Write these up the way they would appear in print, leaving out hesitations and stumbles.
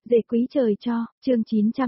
Dễ quý trời cho, chương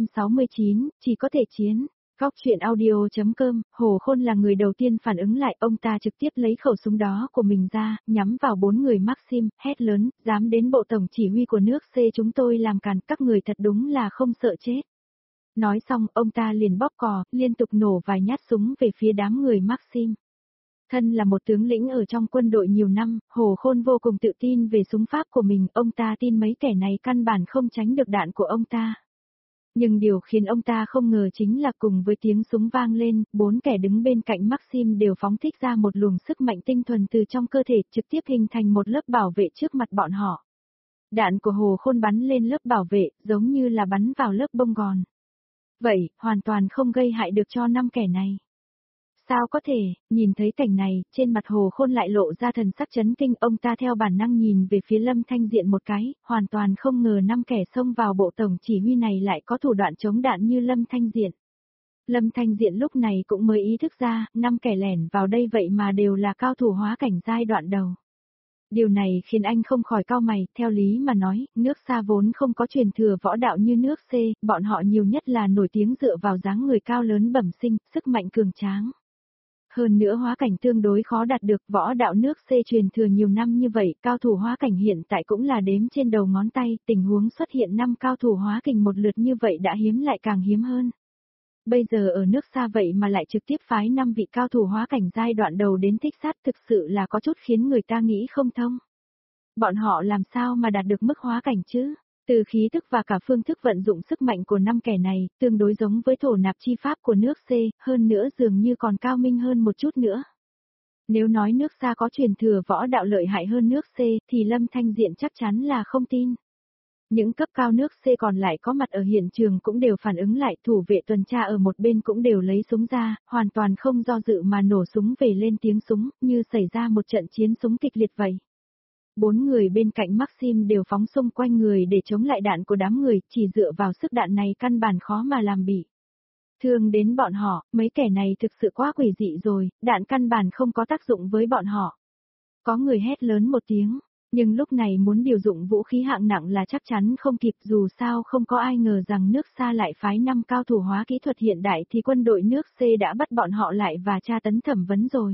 969, chỉ có thể chiến. Góc chuyện audio.com, Hồ Khôn là người đầu tiên phản ứng lại, ông ta trực tiếp lấy khẩu súng đó của mình ra, nhắm vào 4 người Maxim, hét lớn, dám đến bộ tổng chỉ huy của nước C chúng tôi làm càn, các người thật đúng là không sợ chết. Nói xong, ông ta liền bóp cò, liên tục nổ vài nhát súng về phía đám người Maxim. Thân là một tướng lĩnh ở trong quân đội nhiều năm, Hồ Khôn vô cùng tự tin về súng pháp của mình, ông ta tin mấy kẻ này căn bản không tránh được đạn của ông ta. Nhưng điều khiến ông ta không ngờ chính là cùng với tiếng súng vang lên, 4 kẻ đứng bên cạnh Maxim đều phóng thích ra một luồng sức mạnh tinh thuần từ trong cơ thể, trực tiếp hình thành một lớp bảo vệ trước mặt bọn họ. Đạn của Hồ Khôn bắn lên lớp bảo vệ, giống như là bắn vào lớp bông gòn. Vậy, hoàn toàn không gây hại được cho 5 kẻ này. Sao có thể, nhìn thấy cảnh này, trên mặt Hồ Khôn lại lộ ra thần sắc chấn kinh, ông ta theo bản năng nhìn về phía Lâm Thanh Diện một cái, hoàn toàn không ngờ 5 kẻ xông vào bộ tổng chỉ huy này lại có thủ đoạn chống đạn như Lâm Thanh Diện. Lâm Thanh Diện lúc này cũng mới ý thức ra, 5 kẻ lẻn vào đây vậy mà đều là cao thủ hóa cảnh giai đoạn đầu. Điều này khiến anh không khỏi cau mày, theo lý mà nói, nước xa vốn không có truyền thừa võ đạo như nước C, bọn họ nhiều nhất là nổi tiếng dựa vào dáng người cao lớn bẩm sinh, sức mạnh cường tráng. Hơn nữa hóa cảnh tương đối khó đạt được, võ đạo nước C truyền thừa nhiều năm như vậy, cao thủ hóa cảnh hiện tại cũng là đếm trên đầu ngón tay, tình huống xuất hiện 5 cao thủ hóa kình một lượt như vậy đã hiếm lại càng hiếm hơn. Bây giờ ở nước xa vậy mà lại trực tiếp phái 5 vị cao thủ hóa cảnh giai đoạn đầu đến thích sát, thực sự là có chút khiến người ta nghĩ không thông. Bọn họ làm sao mà đạt được mức hóa cảnh chứ? Từ khí thức và cả phương thức vận dụng sức mạnh của 5 kẻ này, tương đối giống với thổ nạp chi pháp của nước C, hơn nữa dường như còn cao minh hơn một chút nữa. Nếu nói nước xa có truyền thừa võ đạo lợi hại hơn nước C, thì Lâm Thanh Diện chắc chắn là không tin. Những cấp cao nước C còn lại có mặt ở hiện trường cũng đều phản ứng lại, thủ vệ tuần tra ở một bên cũng đều lấy súng ra, hoàn toàn không do dự mà nổ súng về lên tiếng súng, như xảy ra một trận chiến súng kịch liệt vậy. 4 người bên cạnh Maxim đều phóng xung quanh người để chống lại đạn của đám người, chỉ dựa vào sức đạn này căn bản khó mà làm bị thương đến bọn họ, mấy kẻ này thực sự quá quỷ dị rồi, đạn căn bản không có tác dụng với bọn họ. Có người hét lớn một tiếng, nhưng lúc này muốn điều dụng vũ khí hạng nặng là chắc chắn không kịp, dù sao không có ai ngờ rằng nước xa lại phái 5 cao thủ hóa kỹ thuật hiện đại thì quân đội nước C đã bắt bọn họ lại và tra tấn thẩm vấn rồi.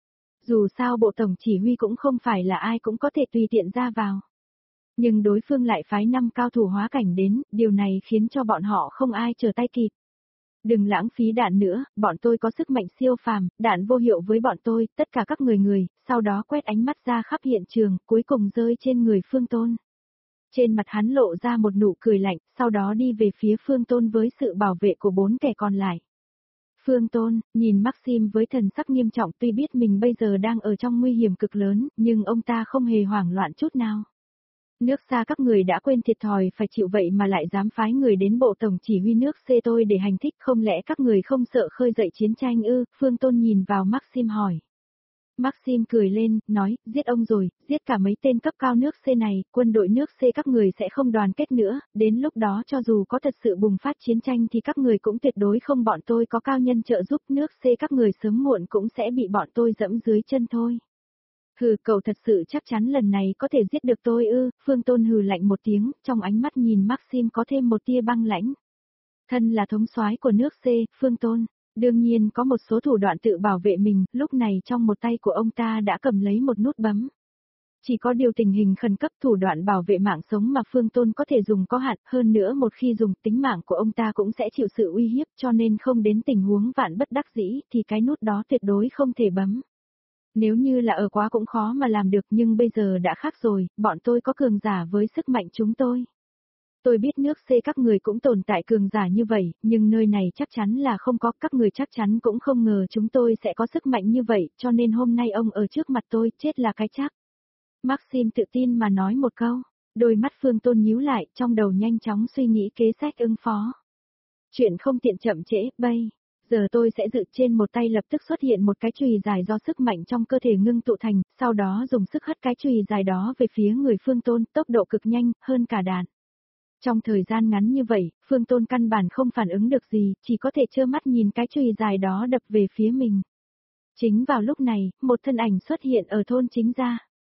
Dù sao bộ tổng chỉ huy cũng không phải là ai cũng có thể tùy tiện ra vào. Nhưng đối phương lại phái 5 cao thủ hóa cảnh đến, điều này khiến cho bọn họ không ai trở tay kịp. Đừng lãng phí đạn nữa, bọn tôi có sức mạnh siêu phàm, đạn vô hiệu với bọn tôi, tất cả các người, sau đó quét ánh mắt ra khắp hiện trường, cuối cùng rơi trên người Phương Tôn. Trên mặt hắn lộ ra một nụ cười lạnh, sau đó đi về phía Phương Tôn với sự bảo vệ của 4 kẻ còn lại. Phương Tôn, nhìn Maxim với thần sắc nghiêm trọng, tuy biết mình bây giờ đang ở trong nguy hiểm cực lớn, nhưng ông ta không hề hoảng loạn chút nào. Nước xa các người đã quên thiệt thòi phải chịu vậy mà lại dám phái người đến bộ tổng chỉ huy nước C tôi để hành thích, không lẽ các người không sợ khơi dậy chiến tranh ư? Phương Tôn nhìn vào Maxim hỏi. Maxim cười lên, nói, giết ông rồi, giết cả mấy tên cấp cao nước C này, quân đội nước C các người sẽ không đoàn kết nữa, đến lúc đó cho dù có thật sự bùng phát chiến tranh thì các người cũng tuyệt đối không, bọn tôi có cao nhân trợ giúp, nước C các người sớm muộn cũng sẽ bị bọn tôi dẫm dưới chân thôi. Hừ, cậu thật sự chắc chắn lần này có thể giết được tôi ư? Phương Tôn hừ lạnh một tiếng, trong ánh mắt nhìn Maxim có thêm một tia băng lãnh. Thân là thống soái của nước C, Phương Tôn đương nhiên có một số thủ đoạn tự bảo vệ mình, lúc này trong một tay của ông ta đã cầm lấy một nút bấm. Chỉ có điều tình hình khẩn cấp, thủ đoạn bảo vệ mạng sống mà Phương Tôn có thể dùng có hạn, hơn nữa một khi dùng tính mạng của ông ta cũng sẽ chịu sự uy hiếp, cho nên không đến tình huống vạn bất đắc dĩ thì cái nút đó tuyệt đối không thể bấm. Nếu như là ở quá cũng khó mà làm được, nhưng bây giờ đã khác rồi, bọn tôi có cường giả với sức mạnh chúng tôi. Tôi biết nước C các người cũng tồn tại cường giả như vậy, nhưng nơi này chắc chắn là không có, các người chắc chắn cũng không ngờ chúng tôi sẽ có sức mạnh như vậy, cho nên hôm nay ông ở trước mặt tôi, chết là cái chắc. Maxim tự tin mà nói một câu, đôi mắt Phương Tôn nhíu lại, trong đầu nhanh chóng suy nghĩ kế sách ứng phó. Chuyện không tiện chậm trễ, bây giờ tôi sẽ dự trên một tay lập tức xuất hiện một cái chùy dài do sức mạnh trong cơ thể ngưng tụ thành, sau đó dùng sức hất cái chùy dài đó về phía người Phương Tôn, tốc độ cực nhanh, hơn cả đạn. Trong thời gian ngắn như vậy, Phương Tôn căn bản không phản ứng được gì, chỉ có thể trơ mắt nhìn cái chùy dài đó đập về phía mình. Chính vào lúc này, một thân ảnh xuất hiện ở thôn chính gia.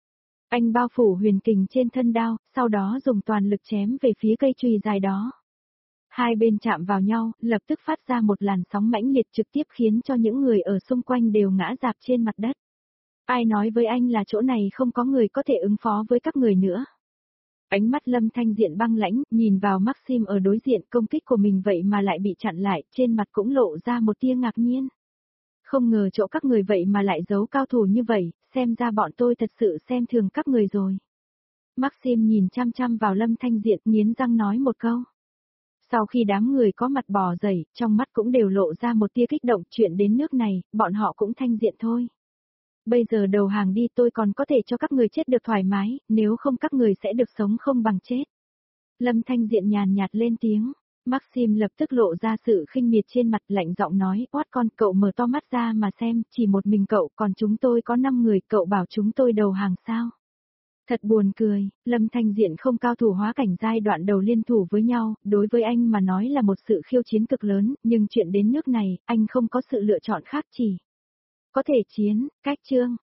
Anh bao phủ huyền kình trên thân đao, sau đó dùng toàn lực chém về phía cây chùy dài đó. Hai bên chạm vào nhau, lập tức phát ra một làn sóng mãnh liệt trực tiếp khiến cho những người ở xung quanh đều ngã rạp trên mặt đất. Ai nói với anh là chỗ này không có người có thể ứng phó với các người nữa? Ánh mắt Lâm Thanh Diện băng lãnh, nhìn vào Maxim ở đối diện, công kích của mình vậy mà lại bị chặn lại, trên mặt cũng lộ ra một tia ngạc nhiên. Không ngờ chỗ các người vậy mà lại giấu cao thủ như vậy, xem ra bọn tôi thật sự xem thường các người rồi. Maxim nhìn chăm chăm vào Lâm Thanh Diện, nghiến răng nói một câu. Sau khi đám người có mặt bò dậy, trong mắt cũng đều lộ ra một tia kích động, chuyện đến nước này, bọn họ cũng thanh diện thôi. Bây giờ đầu hàng đi, tôi còn có thể cho các người chết được thoải mái, nếu không các người sẽ được sống không bằng chết. Lâm Thanh Diện nhàn nhạt lên tiếng. Maxim lập tức lộ ra sự khinh miệt trên mặt, lạnh giọng nói, oát con, cậu mở to mắt ra mà xem, chỉ một mình cậu, còn chúng tôi có 5 người, cậu bảo chúng tôi đầu hàng sao? Thật buồn cười, Lâm Thanh Diện không cao thủ hóa cảnh giai đoạn đầu liên thủ với nhau, đối với anh mà nói là một sự khiêu chiến cực lớn, nhưng chuyện đến nước này, anh không có sự lựa chọn khác chỉ. Có thể chiến, cách chương.